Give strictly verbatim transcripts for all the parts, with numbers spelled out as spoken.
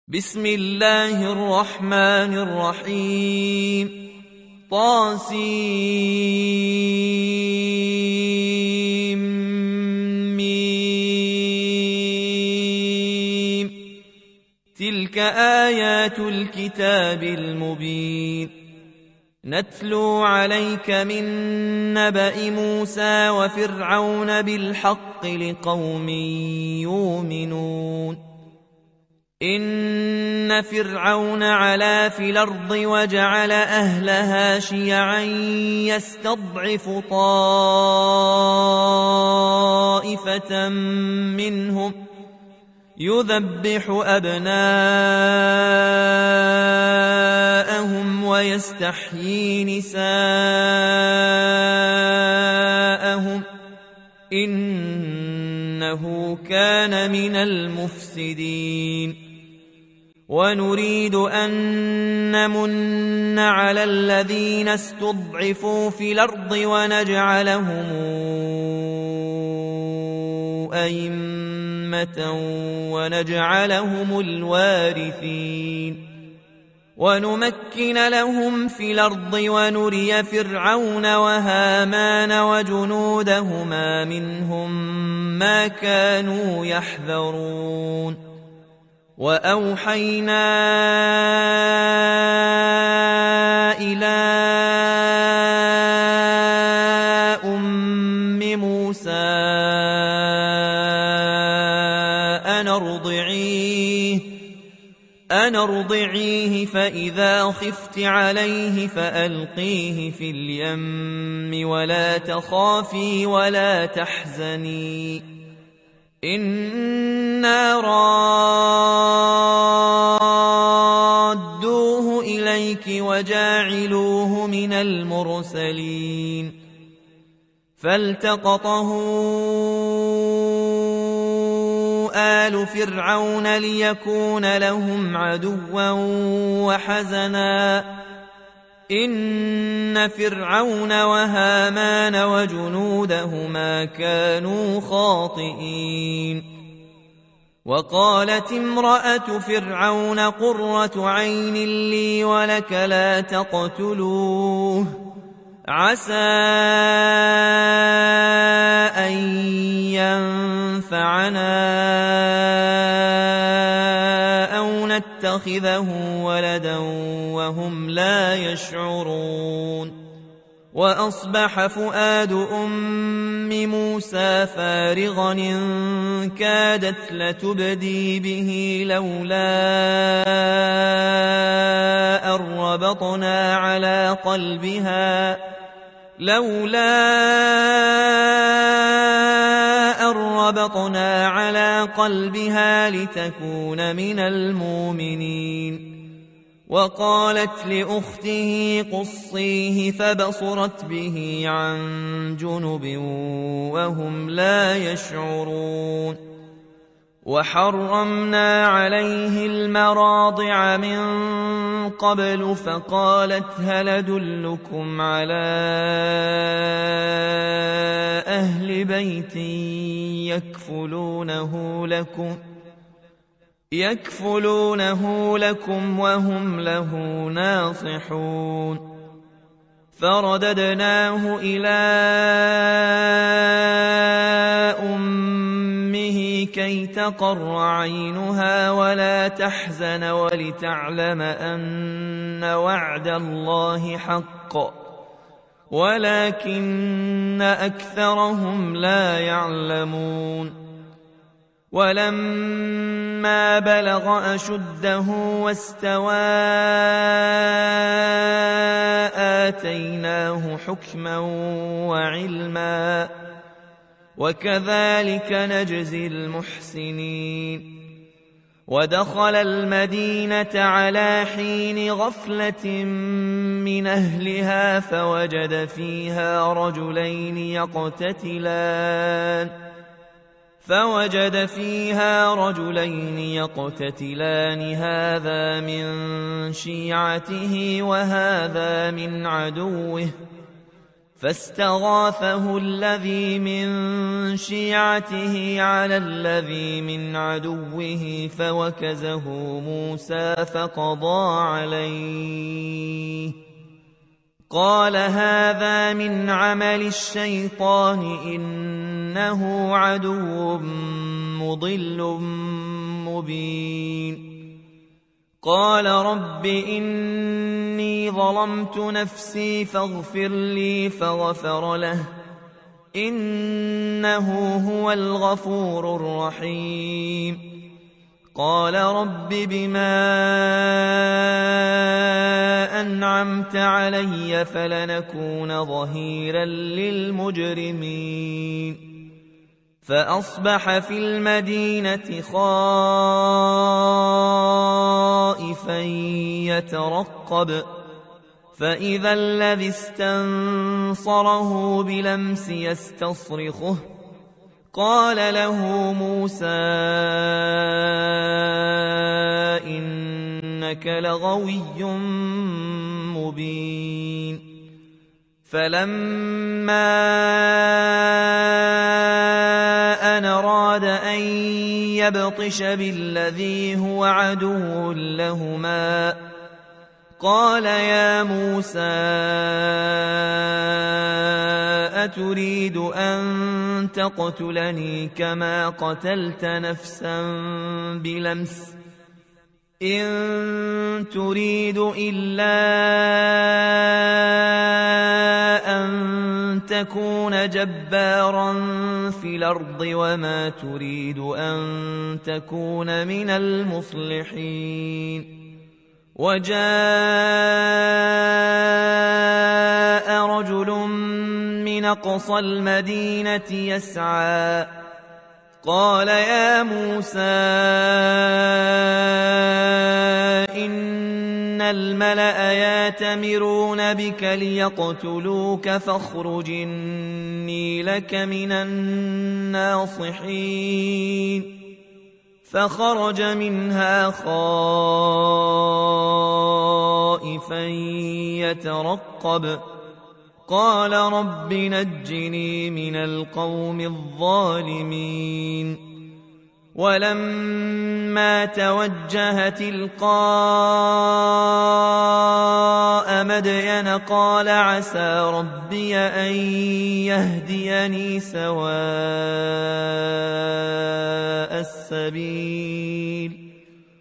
بسم الله الرحمن الرحيم طاسيم ميم تلك آيات الكتاب المبين نتلو عليك من نبأ موسى وفرعون بالحق لقوم يؤمنون إن فرعون علا في الأرض وجعل أهلها شيعا يستضعف طائفة منهم يذبح أبناءهم ويستحيي نساءهم إنه كان من المفسدين ونريد أن نمن على الذين استضعفوا في الأرض ونجعلهم أئمة ونجعلهم الوارثين ونمكن لهم في الأرض ونري فرعون وهامان وجنودهما منهم ما كانوا يحذرون وأوحينا إلى أم موسى أن ارضعيه أن ارضعيه فإذا خفت عليه فألقيه في اليم ولا تخافي ولا تحزني إنا رادوه إليك وجاعلوه من المرسلين فالتقطه آل فرعون ليكون لهم عدوا وحزنا إن فرعون وهامان وجنودهما كانوا خاطئين وقالت امرأة فرعون قرة عين لي ولك لا تقتلوه عسى أن ينفعنا أو نتخذه ولدا وهم لا يشعرون وأصبح فؤاد أم موسى فارغا إن كادت لتبدي به لولا أن ربطنا على قلبها لولا أن ربطنا على قلبها لتكون من المؤمنين وقالت لأخته قصيه فبصرت به عن جنب وهم لا يشعرون وحرمنا عليه المراضع من قبل فقالت هل أدلكم على أهل بيت يكفلونه لكم يكفلونه لكم وهم له ناصحون فرددناه إلى أمه كي تقر عينها ولا تحزن ولتعلم أن وعد الله حق ولكن أكثرهم لا يعلمون ولما بلغ أشده واستوى آتيناه حكما وعلما وكذلك نجزي المحسنين ودخل المدينة على حين غفلة من أهلها فوجد فيها رجلين يقتتلان فوجد فيها رجلين يقتتلان هذا من شيعته وهذا من عدوه فاستغاثه الذي من شيعته على الذي من عدوه فوكزه موسى فقضى عليه قال هذا من عمل الشيطان إنه عدو مضل مبين قال رب إني ظلمت نفسي فاغفر لي فغفر له إنه هو الغفور الرحيم قال رب بما أنعمت علي فلنكون ظهيرا للمجرمين فأصبح في المدينة خائفا يترقب فإذا الذي استنصره بلمس يستصرخه قال له موسى إنك لغوي مبين فلما أن أراد أن يبطش بالذي هو عدو لهما قال يا موسى أتريد أن تقتلني كما قتلت نفسا بلمس إن تريد إلا أن تكون جبارا في الأرض وما تريد أن تكون من المصلحين وجاء رجل من أقصى المدينة يسعى قال يا موسى إن الملأ يأتمرون بك ليقتلوك فاخرج إني لك من الناصحين فخرج منها خائفا يترقب قال رب نجني من القوم الظالمين ولما توجه تلقاء مدين قال عسى ربي أن يهديني سواء السبيل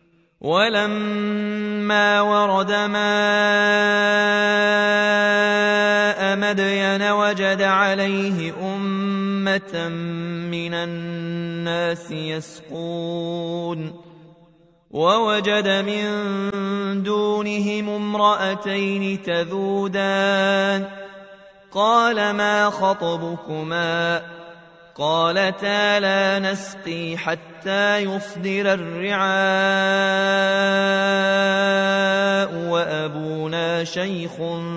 ولما ورد ماء مدين وجد عليه أمة من الناس يسقون ووجد من دونهم امرأتين تذودان قال ما خطبكما قالتا لا نسقي حتى يصدر الرعاء وأبونا شيخ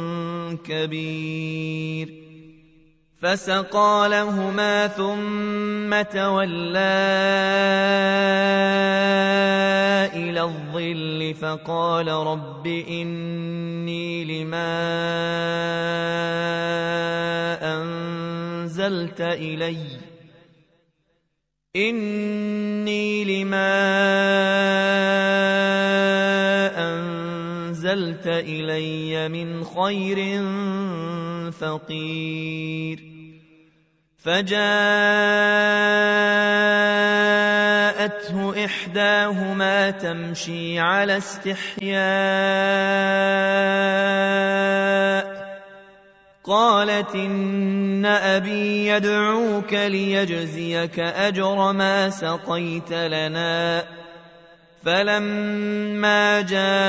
كبير فسقى لهما ثم تولى إلى الظل فقال رب إني لما أنزلت إلي إني لما أنزلت إلي من خير فقير فجاءته إحداهما تمشي على استحياء قالت إن أبي يدعوك ليجزيك أجر ما سقيت لنا فلما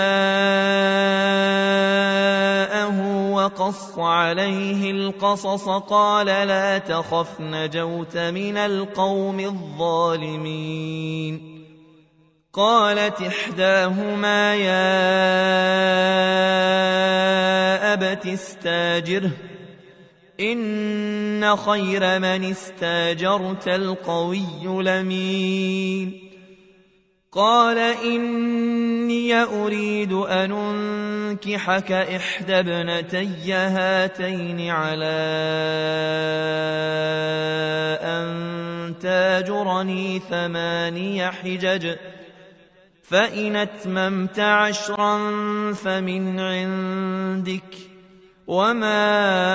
جاءه وقص عليه القصص قال لا تخف نجوت من القوم الظالمين قالت إحداهما يا أبت استاجره إن خير من استاجرت القوي الأمين قال إني إني أريد أن أنكحك إحدى ابنتي هاتين على أن تاجرني ثماني حجج فإن أتممت عشرا فمن عندك وما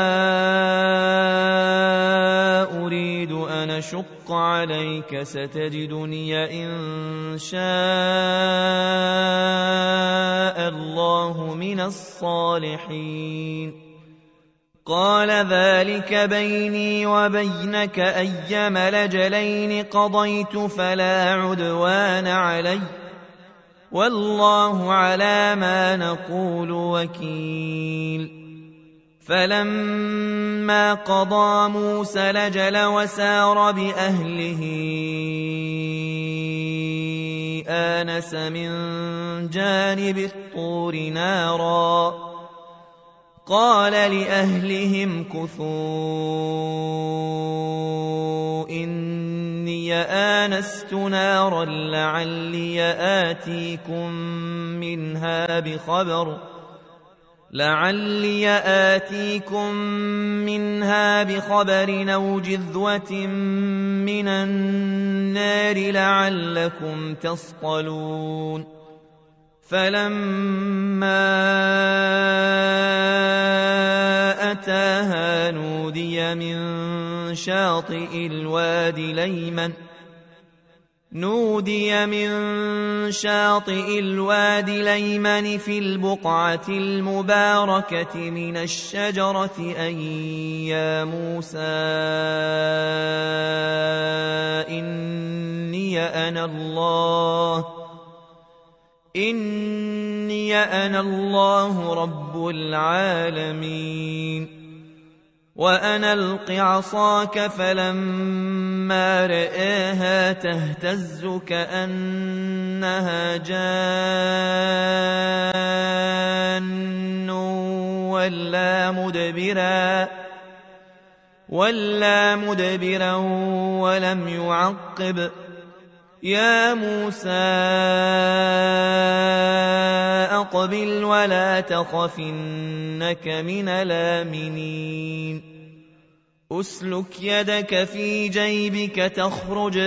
أريد أن أشق عليك ستجدني إن شاء الله من الصالحين قال ذلك بيني وبينك أيما الأجلين قضيت فلا عدوان علي والله على ما نقول وكيل فلما قضى موسى الأجل وسار بأهله آنس من جانب الطور نارا قال لأهلهم كثوا إني آنست نارا لعلي آتيكم منها بخبر لعلي آتيكم منها بخبر أو جذوة من النار لعلكم تصطلون فلما أتاها نودي من شاطئ الوادي الأيمن نودي من شاطئ الوادي الأيمن في البقعة المباركة من الشجرة أن يا موسى إني أنا الله إني أنا الله رب العالمين وأن ألق عصاك فلما رآها تهتز كأنها جان ولا مدبرا ولا مدبرا ولم يعقب يا موسى أقبل ولا تخف إنك من الآمنين أسلك يدك في جيبك تخرج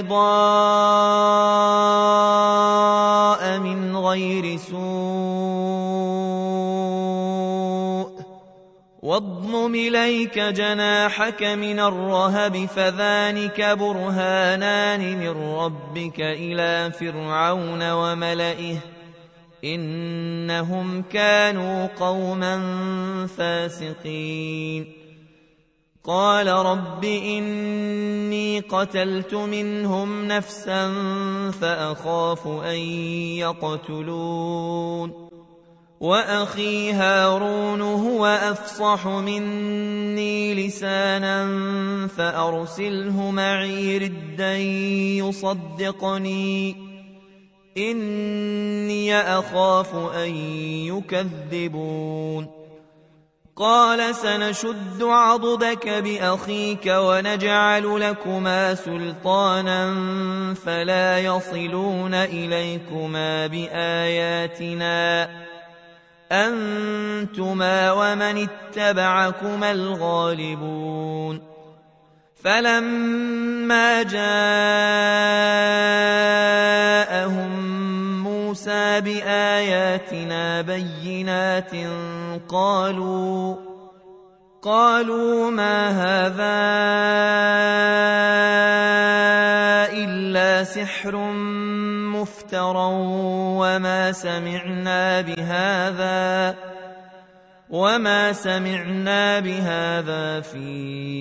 بيضاء من غير سوء واضمم إليك جناحك من الرهب فذلك برهانان من ربك إلى فرعون وملئه إنهم كانوا قوما فاسقين قال رب إني قتلت منهم نفسا فأخاف أن يقتلون وأخي هارون هو أفصح مني لسانا فأرسله معي ردا يصدقني إني أخاف أن يكذبون قال سنشد عضدك بأخيك ونجعل لكما سلطانا فلا يصلون إليكما بآياتنا أنتما ومن اتبعكما الغالبون فلما جاءهم موسى بآياتنا بينات قالوا قالوا ما هذا إلا سحر مفترى وما سمعنا بهذا وما سمعنا بهذا في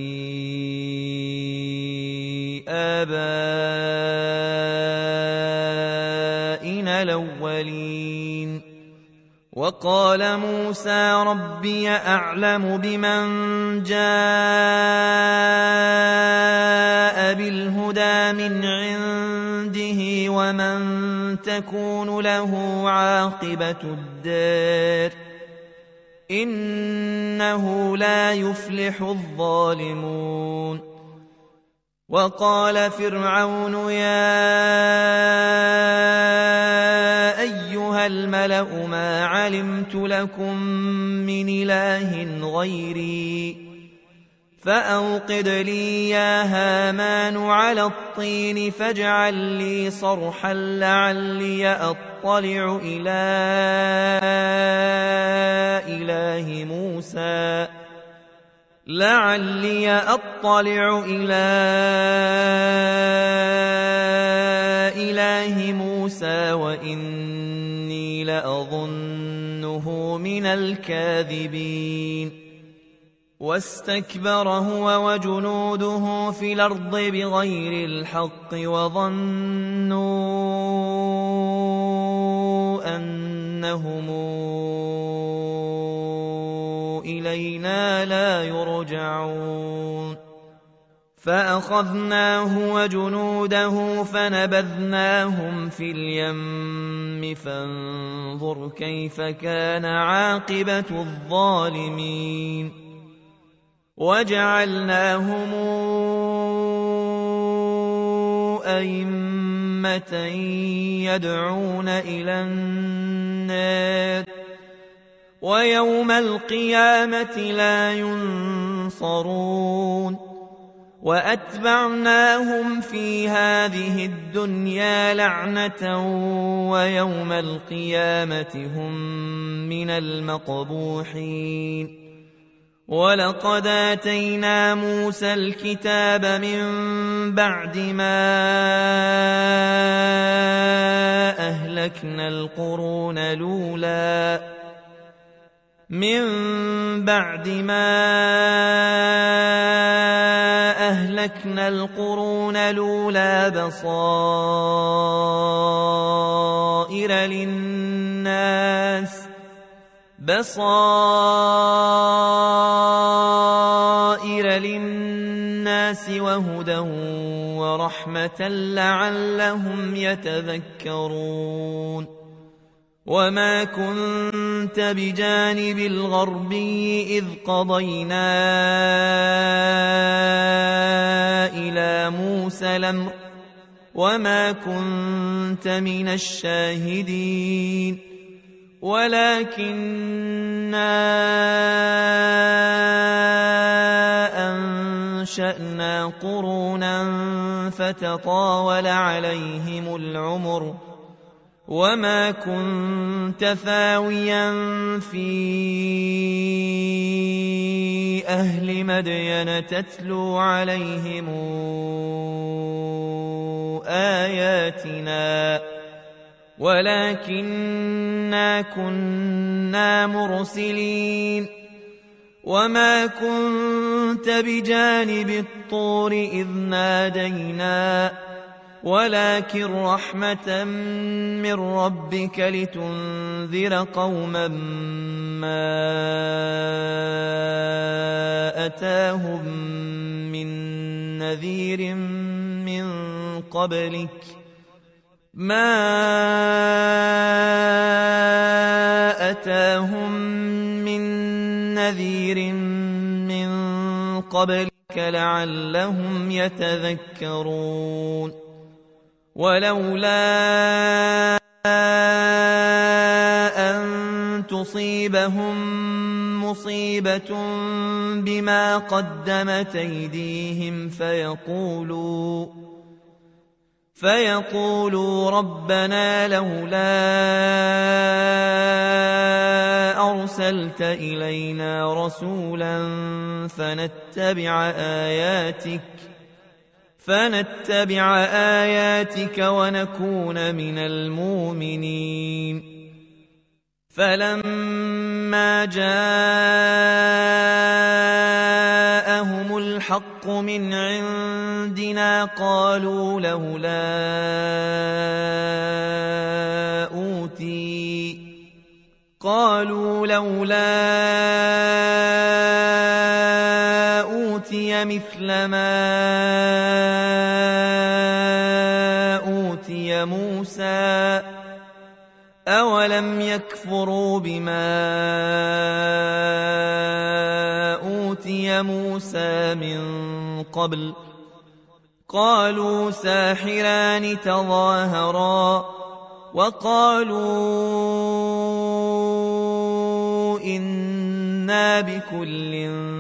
آبائنا الأولين وقال موسى ربي أعلم بمن جاء بالهدى من عنده ومن تكون له عاقبة الدار إنه لا يفلح الظالمون وقال فرعون يا أيها الملأ ما علمت لكم من إله غيري فأوقد لي يا هامان على الطين فاجعل لي صرحا لعلي أطلع إلى إله موسى لعلي أطلع إلى إله موسى وإني لأظنه من الكاذبين واستكبر هو وجنوده في الأرض بغير الحق وظنوا أنهم إلينا لا يرجعون فأخذناه وجنوده فنبذناهم في اليم فانظر كيف كان عاقبة الظالمين وجعلناهم أئمة يدعون إلى النار ويوم القيامة لا ينصرون وأتبعناهم في هذه الدنيا لعنة ويوم القيامة هم من المقبوحين ولقد آتينا موسى الكتاب من بعد ما أهلكنا القرون الأولى من بعد ما أهلكنا القرون الأولى بصائر للناس بصائر للناس وهدى ورحمة لعلهم يتذكرون وما كنت بجانب الغربي إذ قضينا إلى موسى الأمر وما كنت من الشاهدين ولكننا أنشأنا قرونا فتطاول عليهم العمر وما كنت ثاويا في أهل مدين تتلو عليهم آياتنا ولكننا كنا مرسلين وما كنت بجانب الطور إذ نادينا ولكن رحمة من ربك لتنذر قوما ما أتاهم من نذير من قبلك ما أتاهم من نذير من قبلك لعلهم يتذكرون ولولا أن تصيبهم مصيبة بما قدمت أيديهم فيقولوا فيقولوا ربنا لولا أرسلت إلينا رسولا فنتبع آياتك فنتبع آياتك ونكون من المؤمنين فلما جاءهم الحق من عندنا قالوا لولا أوتي قالوا لولا أوتي مثل ما أوتي موسى أولم يكفروا بما أوتي موسى من قبل قالوا ساحران تظاهرا وقالوا إنا بكل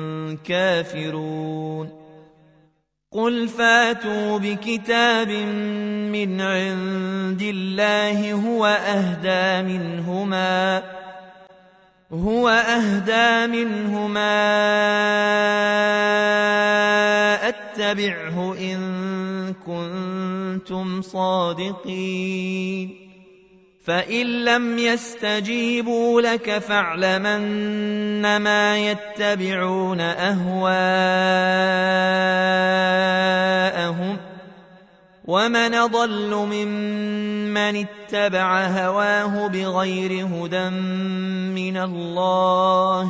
كافرون قل فاتوا بكتاب من عند الله هو أهدى منهما هو أهدى منهما أتبعه إن كنتم صادقين فإن لم يستجيبوا لك فاعلم أنما يتبعون أهواءهم ومن أضل ممن اتبع هواه بغير هدى من الله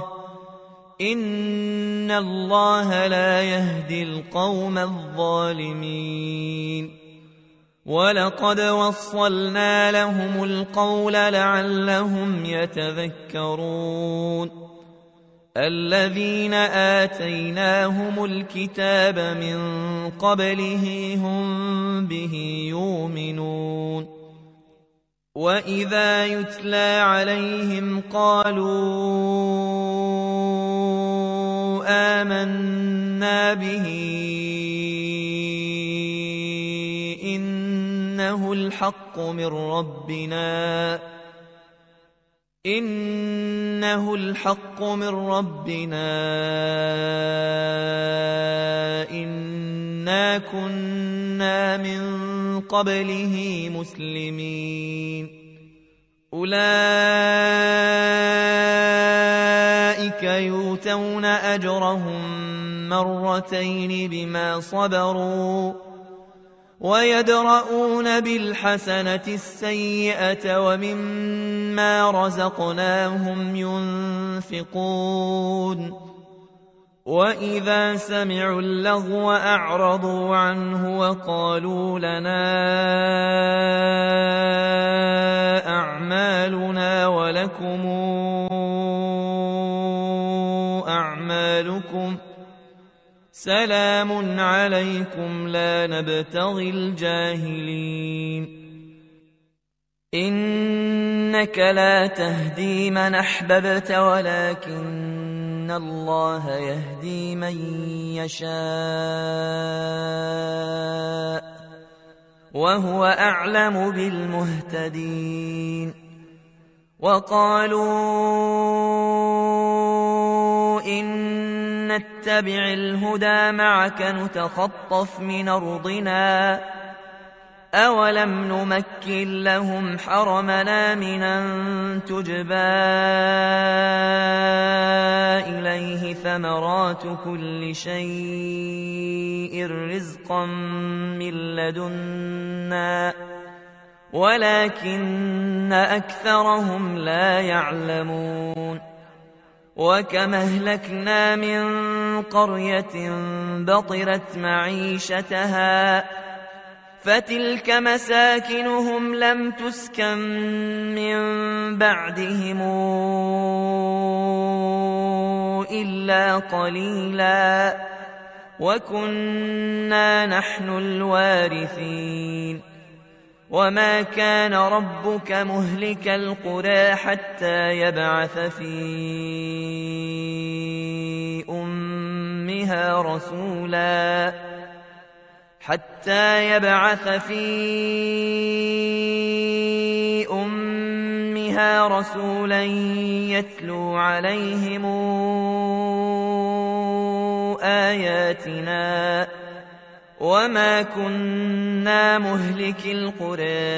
إن الله لا يهدي القوم الظالمين ولقد وصلنا لهم القول لعلهم يتذكرون الذين آتيناهم الكتاب من قبله هم به يؤمنون وإذا يتلى عليهم قالوا آمنا به إنه الحق من ربنا إنه الحق من ربنا إنا كنا من قبله مسلمين أولئك يؤتون أجرهم مرتين بما صبروا ويدرؤون بالحسنة السيئة ومما رزقناهم ينفقون وإذا سمعوا اللغو أعرضوا عنه وقالوا لنا أعمالنا ولكم أعمالكم سلام عليكم لا نبتغي الجاهلين إنك لا تهدي من أحببت ولكن الله يهدي من يشاء وهو أعلم بالمهتدين وقالوا إن نتبع الهدى معك نتخطف من أرضنا أولم نمكن لهم حرمنا من أن تجبى إليه ثمرات كل شيء رزقا من لدنا ولكن أكثرهم لا يعلمون وكما أهلكنا من قرية بطرت معيشتها فتلك مساكنهم لم تسكن من بعدهم إلا قليلا وكنا نحن الوارثين وما كان ربك مهلك القرى حتى يبعث في أمها رسولا حتى يبعث في أمها رسولا يتلو عليهم آياتنا وما كنا مهلك القرى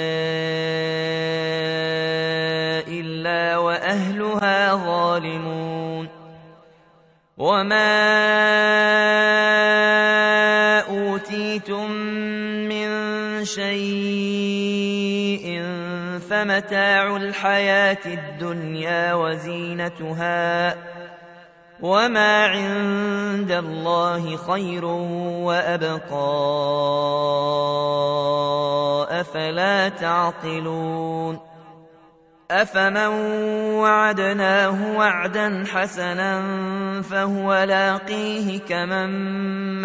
إلا وأهلها ظالمون وما أوتيتم من شيء فمتاع الحياة الدنيا وزينتها وما عند الله خير وأبقى أفلا تعقلون أفمن وعدناه وعدا حسنا فهو لاقيه كمن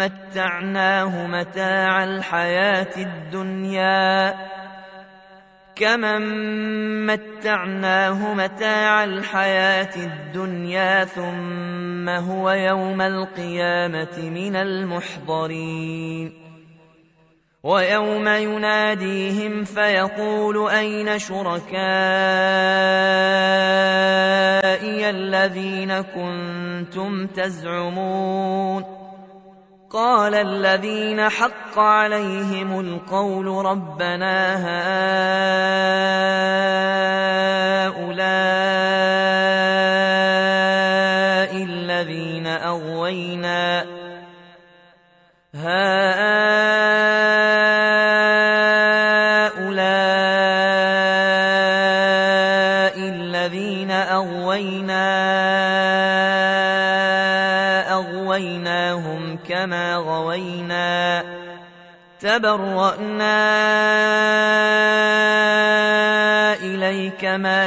متعناه متاع الحياة الدنيا كمن متعناه متاع الحياة الدنيا ثم هو يوم القيامة من المحضرين ويوم يناديهم فيقول أين شركائي الذين كنتم تزعمون قال الذين حق عليهم القول ربنا هؤلاء الذين أغوينا هؤلاء الذين أغوينا أغويناهم كما غوينا تبرأنا إليك ما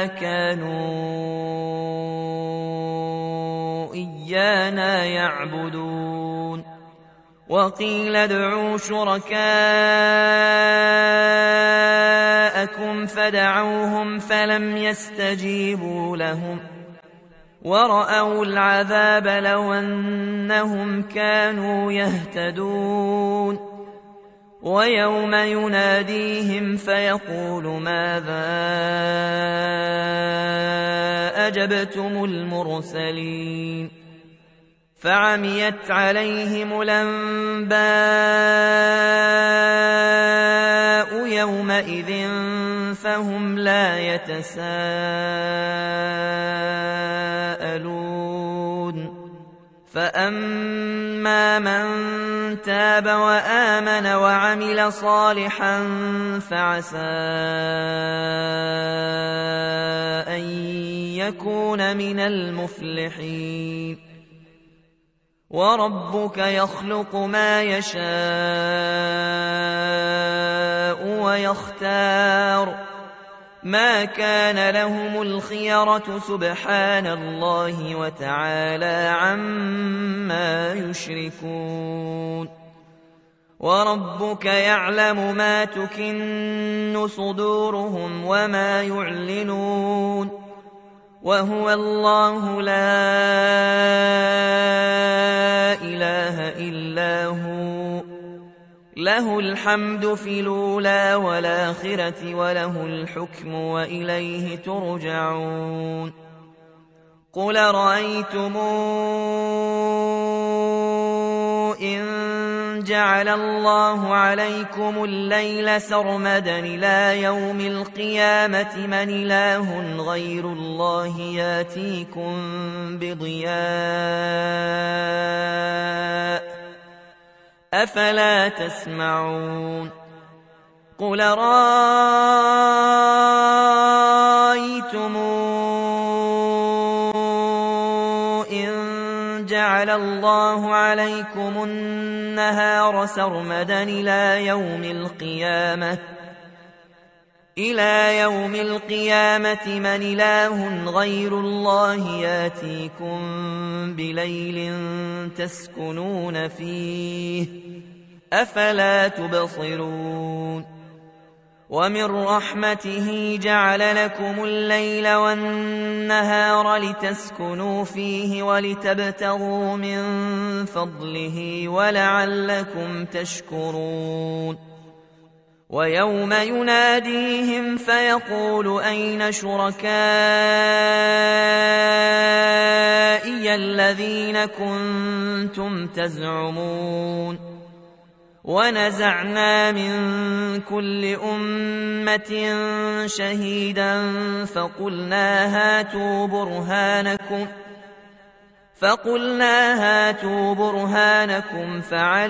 كانوا إيانا يعبدون وقيل ادعوا شركاءكم فدعوهم فلم يستجيبوا لهم ورأوا العذاب لو أنهم كانوا يهتدون ويوم يناديهم فيقول ماذا أجبتم المرسلين فعميت عليهم الأنباء يومئذ فهم لا يتساءلون فأما من تاب وآمن وعمل صالحا فعسى أن يكون من المفلحين وربك يخلق ما يشاء ويختار ما كان لهم الخيرة سبحان الله وتعالى عما يشركون وربك يعلم ما تكن صدورهم وما يعلنون وهو الله لا إله إلا هو له الحمد في الأولى والآخرة وله الحكم وإليه ترجعون قل رأيتم إن جعل الله عليكم الليل سرمدا إلى يوم القيامة من إله غير الله ياتيكم بضياء أفلا تسمعون قل رأيتم إن جعل الله عليكم النهار سرمدا إلى يوم القيامة إلى يوم القيامة من إله غير الله ياتيكم بليل تسكنون فيه أفلا تبصرون ومن رحمته جعل لكم الليل والنهار لتسكنوا فيه ولتبتغوا من فضله ولعلكم تشكرون ويوم يناديهم فيقول أين شركائي الذين كنتم تزعمون ونزعنا من كل أمة شهيدا فقلنا هاتوا برهانكم فقلنا هاتوا برهانكم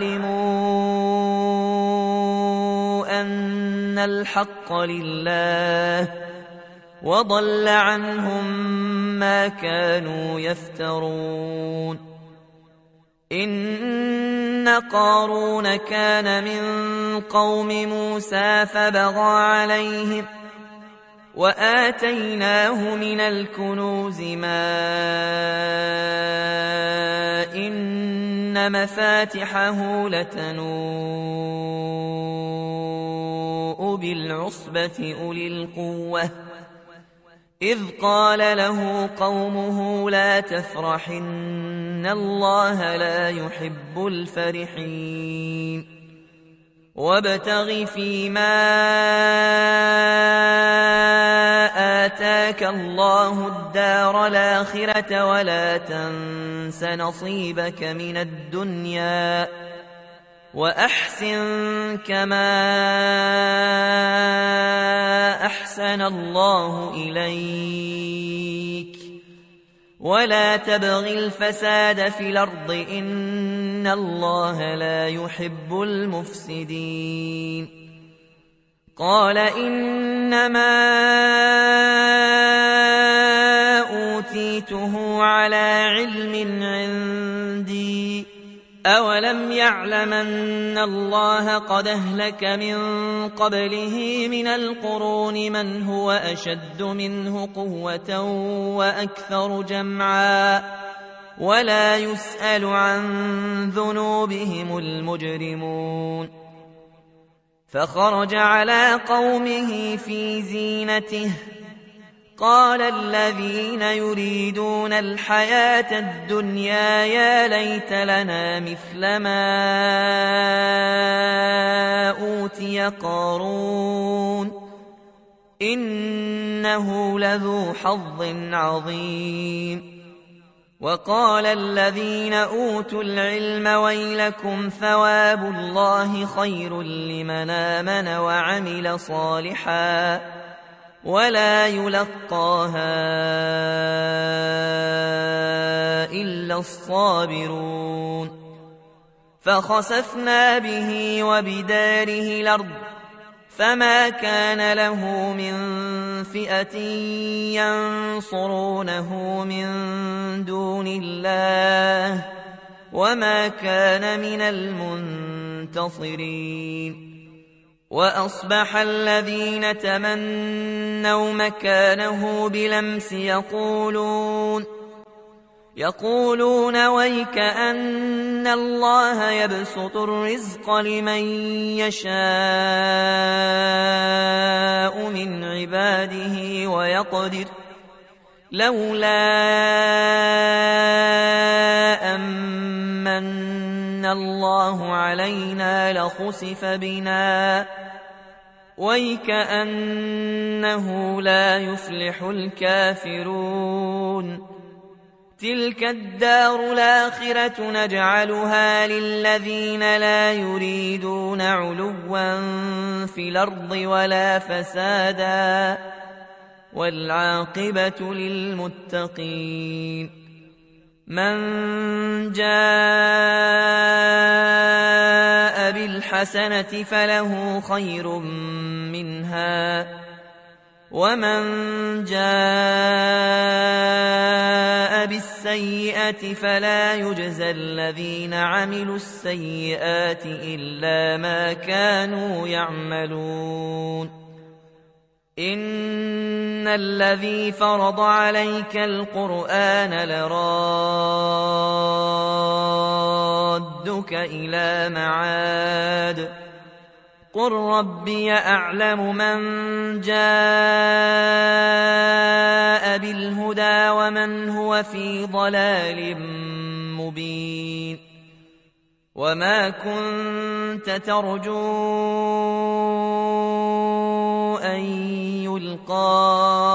فعلموا أن الحق لله وضل عنهم ما كانوا يفترون إن قارون كان من قوم موسى فبغى عليهم وآتيناه من الكنوز ما إن مفاتحه لتنوء بالعصبة أولي القوة إذ قال له قومه لا تفرح إن الله لا يحب الفرحين وابتغ فيما آتاك الله الدار الآخرة ولا تنس نصيبك من الدنيا وأحسن كما أحسن الله إليك ولا تبغ الفساد في الأرض إن الله لا يحب المفسدين قال إنما أوتيته على علم عندي أولم يعلم أن الله قد أهلك من قبله من القرون من هو أشد منه قوة وأكثر جمعا ولا يسأل عن ذنوبهم المجرمون فخرج على قومه في زينته قال الذين يريدون الحياة الدنيا يا ليت لنا مثل ما أوتي قارون إنه لذو حظ عظيم وقال الذين أوتوا العلم ويلكم ثواب الله خير لمن آمن وعمل صالحا ولا يلقاها إلا الصابرون فخسفنا به وبداره الأرض فما كان له من فئة ينصرونه من دون الله وما كان من المنتصرين وأصبح الذين تمنوا مكانه بلمس يقولون يقولون ويك أن الله يبسط الرزق لمن يشاء من عباده ويقدر لولا أمن الله علينا لخسف بنا ويكأنه لا يفلح الكافرون تلك الدار الآخرة نجعلها للذين لا يريدون علوا في الأرض ولا فسادا والعاقبة للمتقين من جاء بالحسنة فله خير منها ومن جاء بالسيئة فلا يجزى الذين عملوا السيئات إلا ما كانوا يعملون إن الذي فرض عليك القرآن لرادك إلى معاد قل ربي أعلم من جاء بالهدى ومن هو في ضلال مبين وما كنت ترجو أن يلقى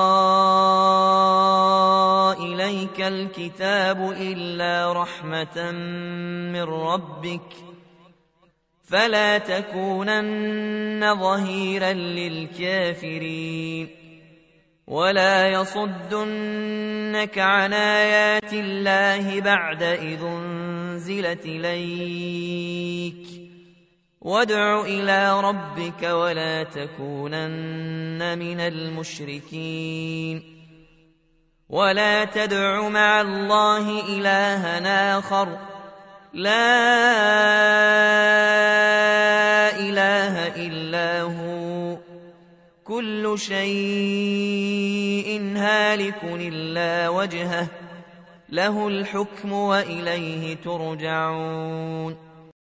إليك الكتاب إلا رحمة من ربك فلا تكونن ظهيرا للكافرين ولا يصدنك عن آيات الله بعد إذ أنزلت إليك وادع إلى ربك ولا تكونن من المشركين ولا تدع مع الله إلها آخر لا إله إلا هو كل شيء هالك إلا وجهه له الحكم وإليه ترجعون.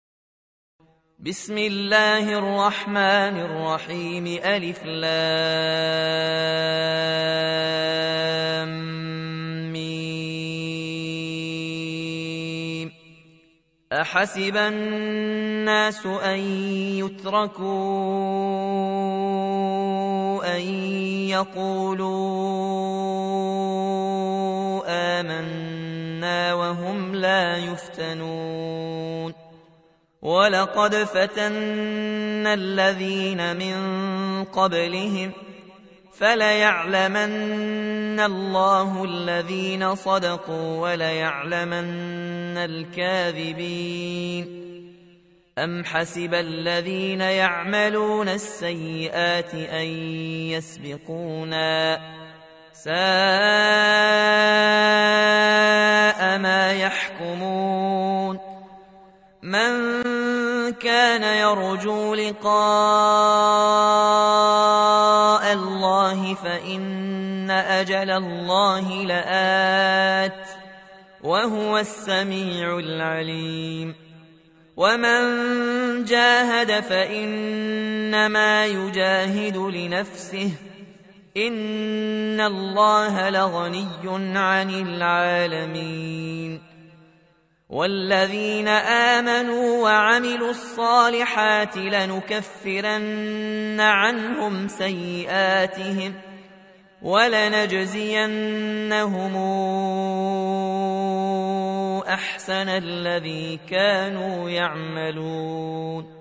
بسم الله الرحمن الرحيم. ألف لام ميم. أحسب الناس أن يتركوا أن يقولوا آمنا وهم لا يفتنون. ولقد فتنا الذين من قبلهم فليعلمن الله الذين صدقوا وليعلمن الكاذبين. أم حسب الذين يعملون السيئات أن يسبقونا ساء ما يحكمون. من كان يرجو لقاء الله فإن أجل الله لآت وهو السميع العليم. ومن جاهد فإنما يجاهد لنفسه إن الله لغني عن العالمين. والذين آمنوا وعملوا الصالحات لنكفرن عنهم سيئاتهم ولنجزينهم أحسن الذي كانوا يعملون.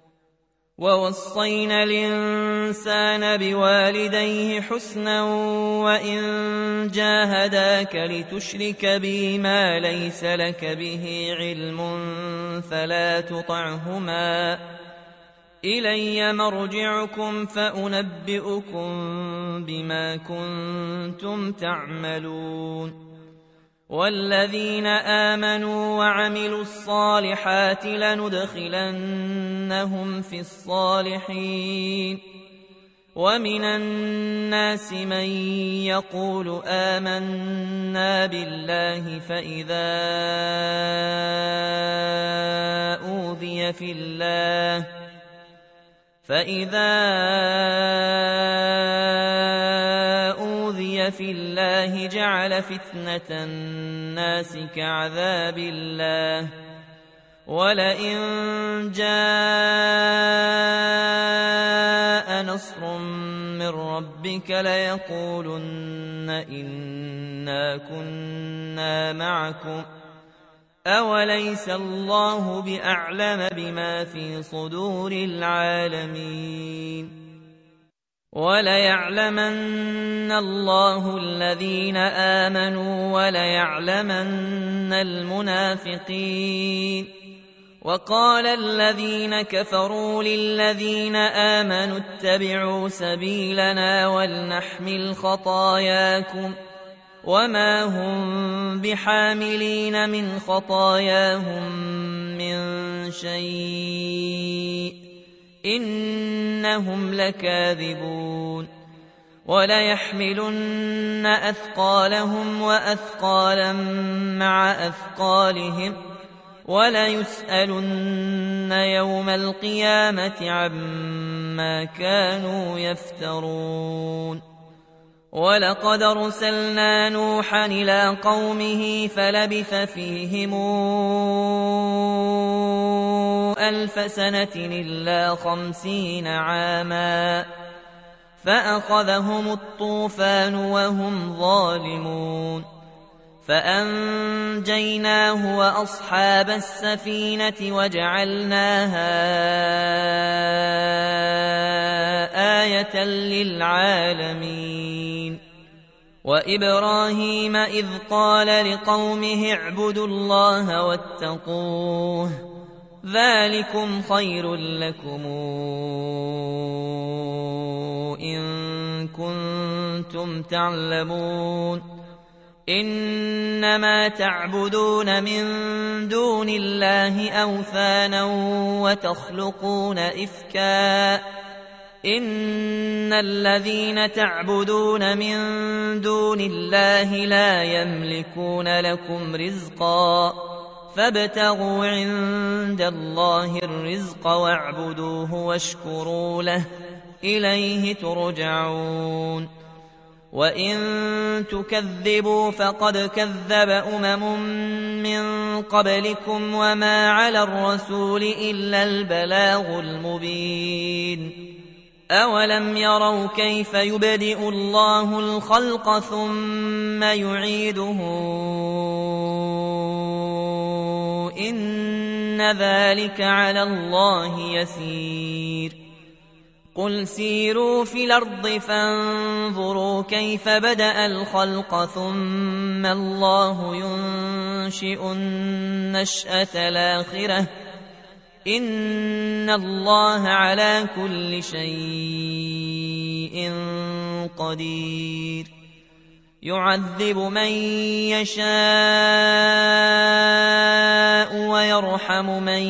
ووصينا الإنسان بوالديه حسنا وإن جاهداك لتشرك بي ما ليس لك به علم فلا تطعهما إلي مرجعكم فأنبئكم بما كنتم تعملون. والذين آمنوا وعملوا الصالحات لندخلنهم في الصالحين. ومن الناس من يقول آمنا بالله فإذا أوذي في الله فإذا أوذي في الله جعل فتنة الناس كعذاب الله ولئن جاء نصر من ربك ليقولن إنا كنا معكم أوليس الله بأعلم بما في صدور العالمين. وليعلمن الله الذين آمنوا وليعلمن المنافقين. وقال الذين كفروا للذين آمنوا اتبعوا سبيلنا ولنحمل خطاياكم وما هم بحاملين من خطاياهم من شيء إنهم لكاذبون. وليحملن أثقالهم وأثقالا مع أثقالهم وليسألن يوم القيامة عما كانوا يفترون. ولقد أرسلنا نوحا إلى قومه فلبث فيهم ألف سنة إلا خمسين عاما فأخذهم الطوفان وهم ظالمون فأنجيناه وأصحاب السفينة وجعلناها آية للعالمين. وإبراهيم إذ قال لقومه اعبدوا الله واتقوه ذلكم خير لكم إن كنتم تعلمون. إنما تعبدون من دون الله أوثانا وتخلقون إفكا إن الذين تعبدون من دون الله لا يملكون لكم رزقا فابتغوا عند الله الرزق واعبدوه واشكروا له إليه ترجعون وإن تكذبوا فقد كذب أمم من قبلكم وما على الرسول إلا البلاغ المبين أولم يروا كيف يبدئ الله الخلق ثم يعيده إن ذلك على الله يسير قل سيروا في الأرض فانظروا كيف بدأ الخلق ثم الله ينشئ النشأة الآخرة إن الله على كل شيء قدير يعذب من يشاء ويرحم من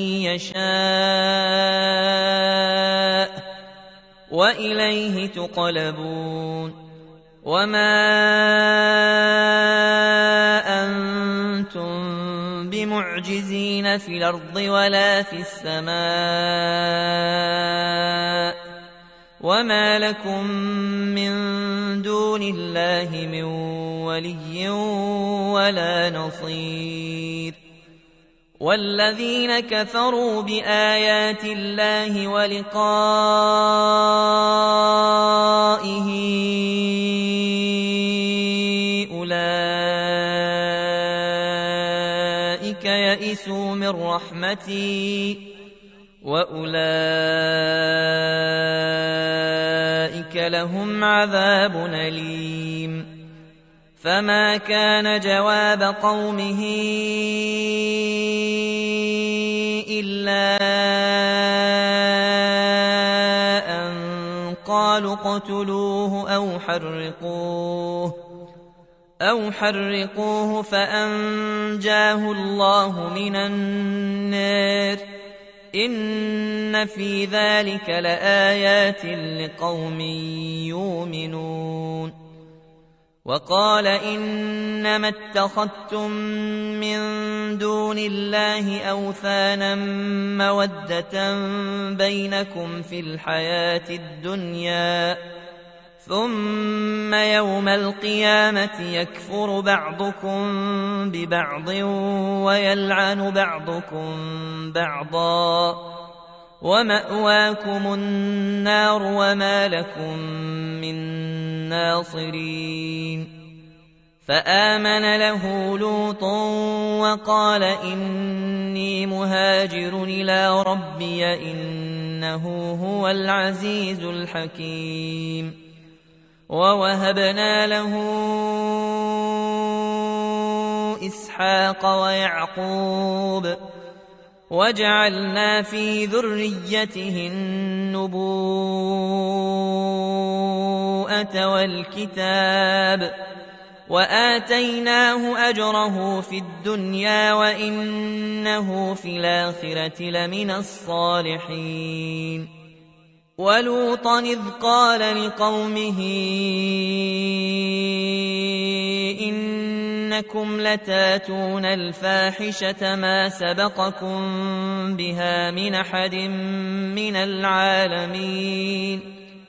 يشاء وإليه تقلبون وما أنتم بمعجزين في الأرض ولا في السماء وما لكم من دون الله من ولي ولا نصير والذين كفروا بآيات الله ولقائه أولئك يئسوا من رحمتي وأولئك لهم عذاب أليم فما كان جواب قومه إلا أن قالوا اقتلوه أو حرقوه أو حرقوه فأنجاه الله من النار إن في ذلك لآيات لقوم يؤمنون وقال إنما اتخذتم من دون الله أوثانا مودة بينكم في الحياة الدنيا ثم يوم القيامة يكفر بعضكم ببعض ويلعن بعضكم بعضا ومأواكم النار وما لكم من ناصرين فآمن له لوط وقال إني مهاجر إلى ربي إنه هو العزيز الحكيم ووهبنا له إسحاق ويعقوب وجعلنا في ذريته النبوءة والكتاب وآتيناه أجره في الدنيا وإنه في الآخرة لمن الصالحين ولوطا إذ قال لقومه إنكم لتاتون الفاحشة ما سبقكم بها من أحد من العالمين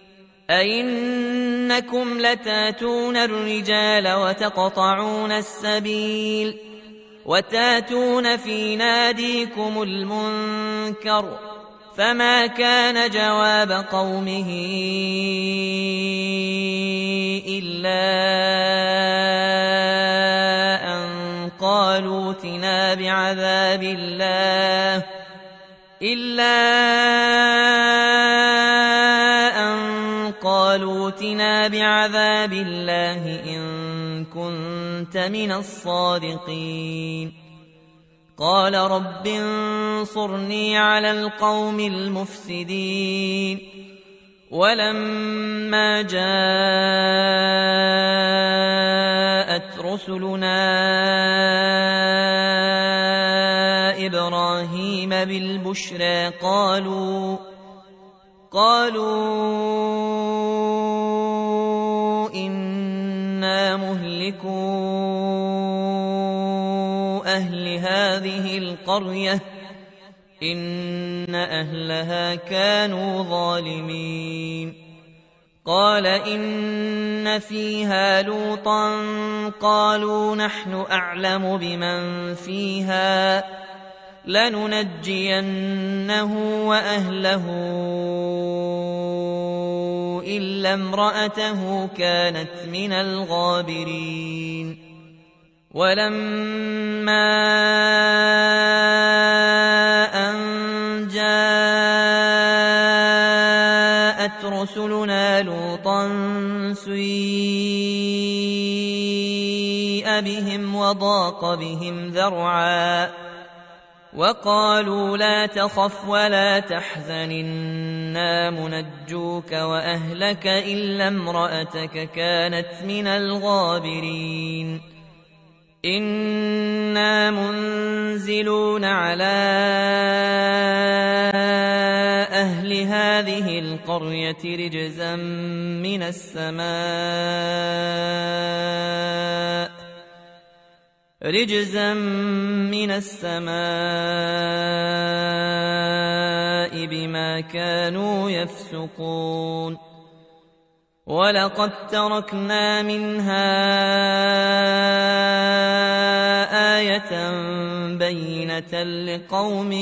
أئنكم لتاتون الرجال وتقطعون السبيل وتاتون في ناديكم المنكر فما كان جواب قومه إلا أن قالوا ائتنا بعذاب الله إلا أن قالوا ائتنا بعذاب الله إن كنت من الصادقين قال رب انصرني على القوم المفسدين ولما جاءت رسلنا إبراهيم بالبشرى قالوا قالوا إنا مهلكو أهل هذه القرية إن أهلها كانوا ظالمين قال إن فيها لوطا قالوا نحن أعلم بمن فيها لننجينه وأهله إلا امرأته كانت من الغابرين ولما أن جاءت رسلنا لوطا سيء بهم وضاق بهم ذرعا وقالوا لا تخف ولا تحزن إنا منجوك وأهلك إلا امرأتك كانت من الغابرين إنا منزلون على أهل هذه القرية رجزا من السماء رجزا من السماء بما كانوا يفسقون ولقد تركنا منها آية بينة لقوم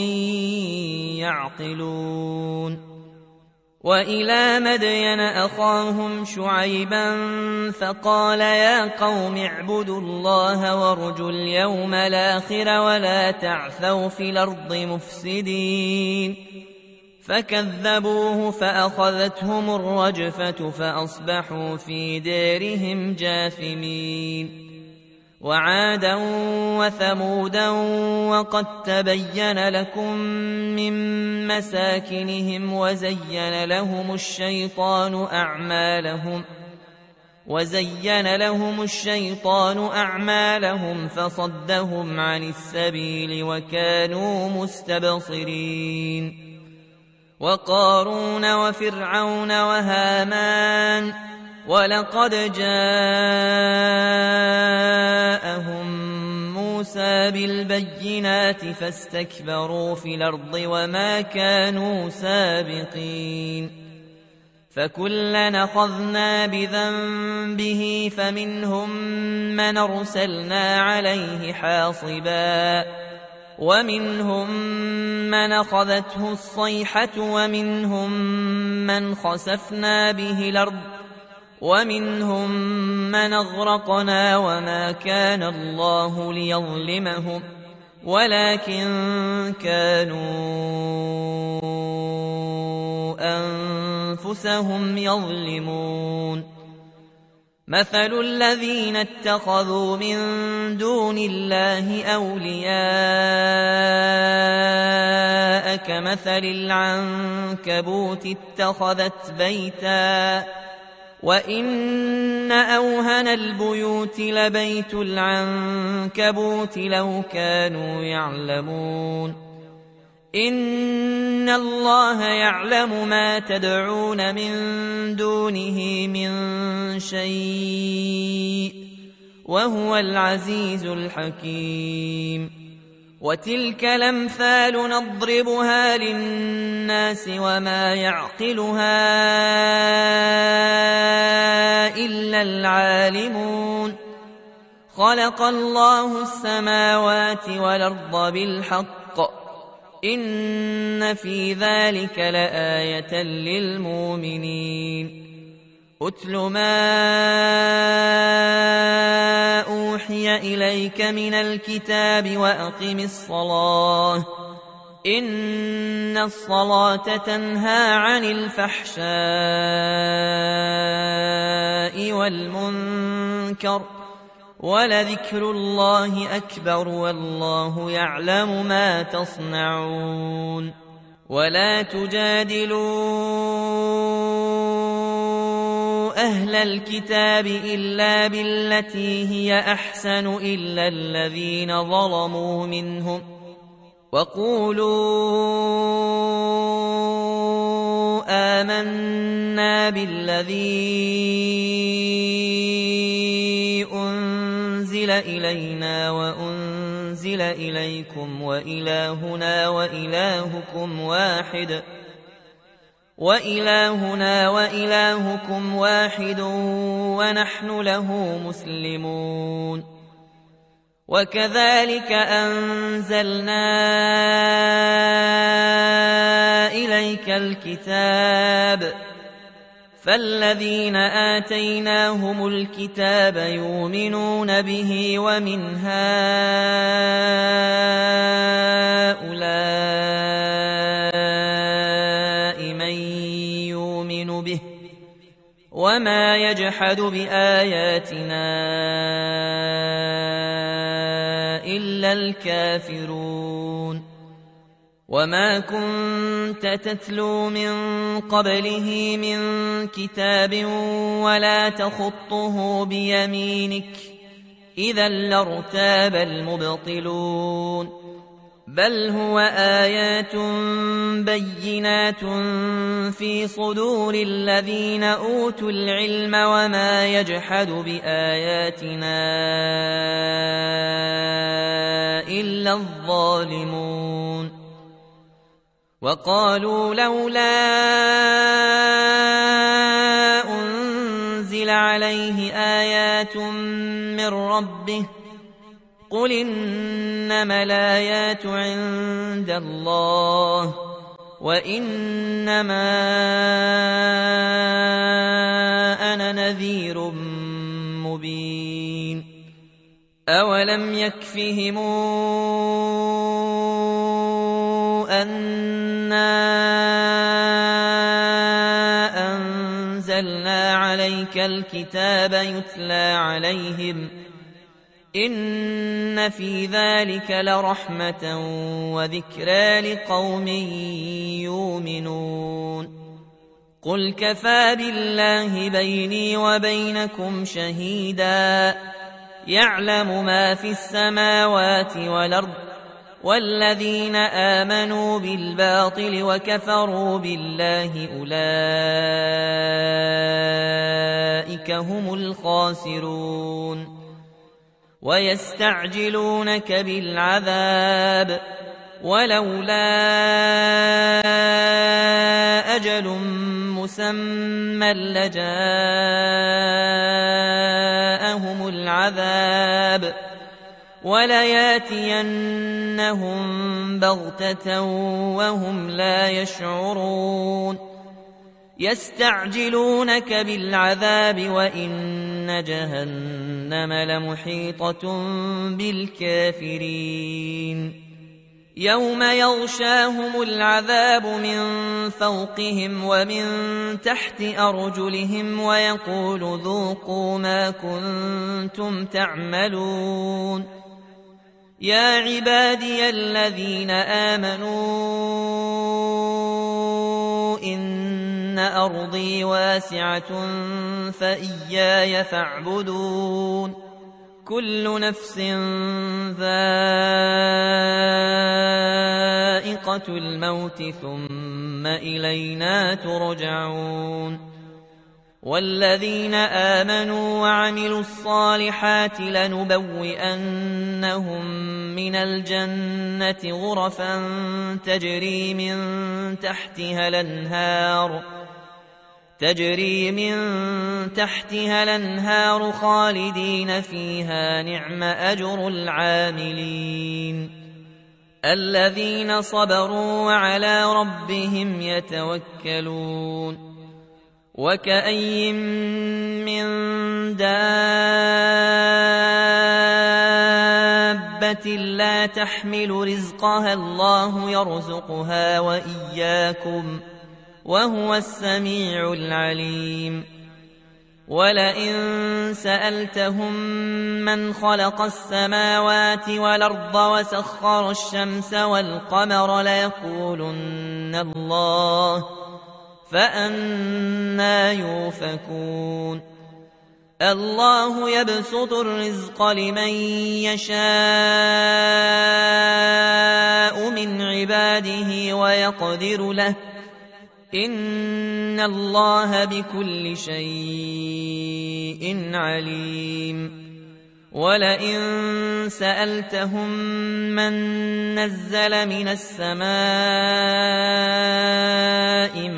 يعقلون وإلى مدين أخاهم شعيبا فقال يا قوم اعبدوا الله وارجوا اليوم الآخر ولا تعثوا في الأرض مفسدين فكذبوه فأخذتهم الرجفة فأصبحوا في دارهم جاثمين وعادا وثمودا وقد تبين لكم من مساكنهم وزين لهم الشيطان أعمالهم وزين لهم الشيطان أعمالهم فصدهم عن السبيل وكانوا مستبصرين وقارون وفرعون وهامان ولقد جاءهم موسى بالبينات فاستكبروا في الأرض وما كانوا سابقين فكلا أخذنا بذنبه فمنهم من أرسلنا عليه حاصبا ومنهم من أخذته الصيحة ومنهم من خسفنا به الأرض ومنهم من أغرقنا وما كان الله ليظلمهم ولكن كانوا أنفسهم يظلمون مثل الذين اتخذوا من دون الله أولياء كمثل العنكبوت اتخذت بيتا وإن أوهن البيوت لبيت العنكبوت لو كانوا يعلمون إن الله يعلم ما تدعون من دونه من شيء وهو العزيز الحكيم وتلك الأمثال نضربها للناس وما يعقلها إلا العالمون خلق الله السماوات والأرض بالحق إن في ذلك لآية للمؤمنين أتل ما أوحي إليك من الكتاب وأقم الصلاة إن الصلاة تنهى عن الفحشاء والمنكر ولذكر الله أكبر والله يعلم ما تصنعون ولا تجادلوا أهل الكتاب إلا بالتي هي أحسن إلا الذين ظلموا منهم وقولوا آمنا بالذي أنزل إلينا وأنزل إليكم وإلهنا وإلهكم واحد وإلهنا وإلهكم واحد ونحن له مسلمون. وكذلك أنزلنا إليك الكتاب فالذين آتيناهم الكتاب يؤمنون به ومن هؤلاء من يؤمن به وما يجحد بآياتنا إلا الكافرون. وما كنت تتلو من قبله من كتاب ولا تخطه بيمينك إذا لارتاب المبطلون. بل هو آيات بينات في صدور الذين أوتوا العلم وما يجحد بآياتنا إلا الظالمون. وقالوا لولا أنزل عليه آيات من ربه قل إنما الآيات عند الله وإنما أنا نذير مبين. أولم يكفهم أنا أنزلنا عليك الكتاب يتلى عليهم إن في ذلك لرحمة وذكرى لقوم يؤمنون. قل كفى بالله بيني وبينكم شهيدا يعلم ما في السماوات والأرض والذين آمنوا بالباطل وكفروا بالله أولئك هم الخاسرون. ويستعجلونك بالعذاب ولولا أجل مسمى لجاءهم العذاب ولياتينهم بغتة وهم لا يشعرون. يستعجلونك بالعذاب وإن جهنم لمحيطة بالكافرين. يوم يغشاهم العذاب من فوقهم ومن تحت أرجلهم ويقول ذوقوا ما كنتم تعملون. يا عبادي الذين آمنوا إن أرضي واسعة فإياي فاعبدون. كل نفس ذائقة الموت ثم إلينا ترجعون. والذين آمنوا وعملوا الصالحات لنبوئنهم من الجنة غرفا تجري من تحتها الأنهار تجري من تحتها الأنهار خالدين فيها نعم أجر العاملين الذين صبروا وعلى ربهم يتوكلون. وكأي من دابة لا تحمل رزقها الله يرزقها وإياكم وهو السميع العليم. ولئن سألتهم من خلق السماوات والأرض وسخر الشمس والقمر ليقولن الله فأنى يؤفكون. الله يبسط الرزق لمن يشاء من عباده ويقدر له إن الله بكل شيء عليم ولئن سألتهم من نزل من السماء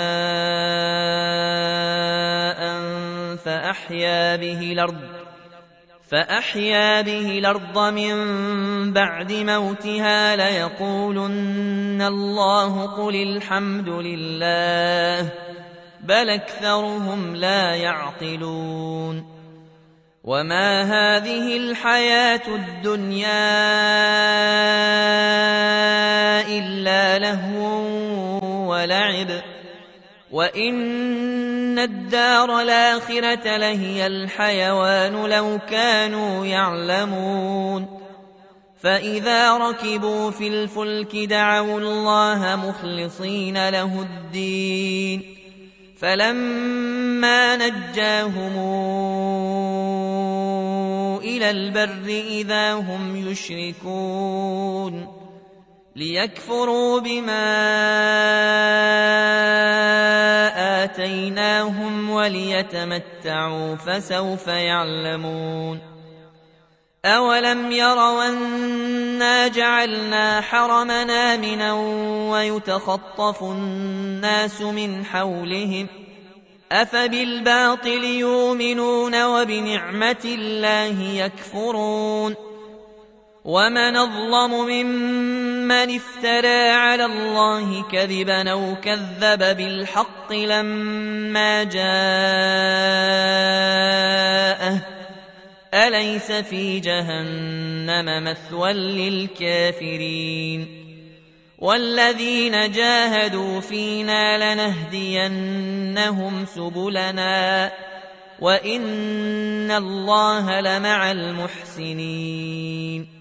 ماء فأحيا به الأرض فأحيا به الأرض من بعد موتها ليقولن الله قل الحمد لله بل أكثرهم لا يعقلون وما هذه الحياة الدنيا إلا لهو ولعب وإن الدار الآخرة لهي الحيوان لو كانوا يعلمون فإذا ركبوا في الفلك دعوا الله مخلصين له الدين فلما نجاهم إلى البر إذا هم يشركون ليكفروا بما آتيناهم وليتمتعوا فسوف يعلمون أولم يروا أنا جعلنا حرمنا آمنا ويتخطف الناس من حولهم أفبالباطل يؤمنون وبنعمة الله يكفرون ومن أظلم ممن افترى على الله كذبا أو كذب بالحق لما جاءه أليس في جهنم مثوى للكافرين والذين جاهدوا فينا لنهدينهم سبلنا وإن الله لمع المحسنين